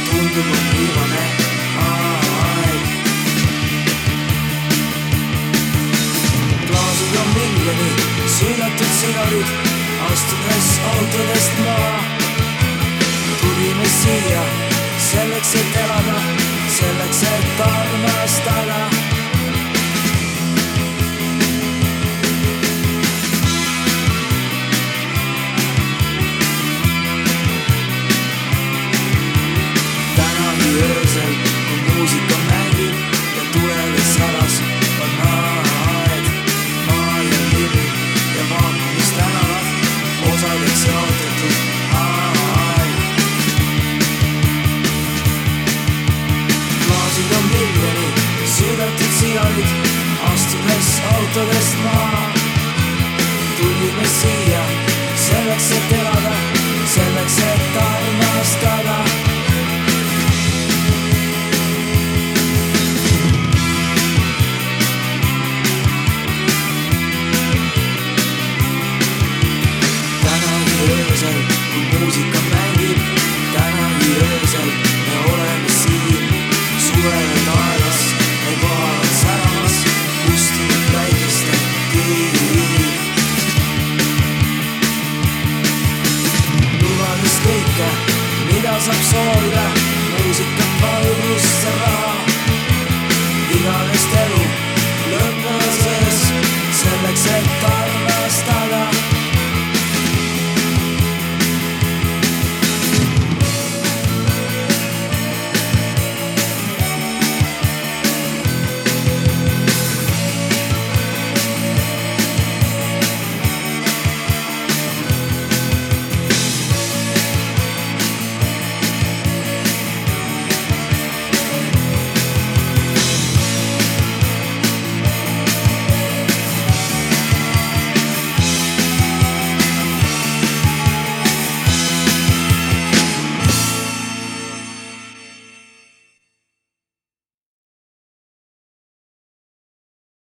tundub, on viimane aeg. Klaasid on miljoni, süüdatud sigarid, astudes autodest maha. Tulime siia selleks, et elada, selleks, et armastada. Öösel, kui muusika mängib ja tuledes sadas, on aeg, maa ja livi ja vaat, mis tänavad osadeks jaotatud aeg. Klaasid on miljoni, süüdatud sigarid, astudes autodest maha.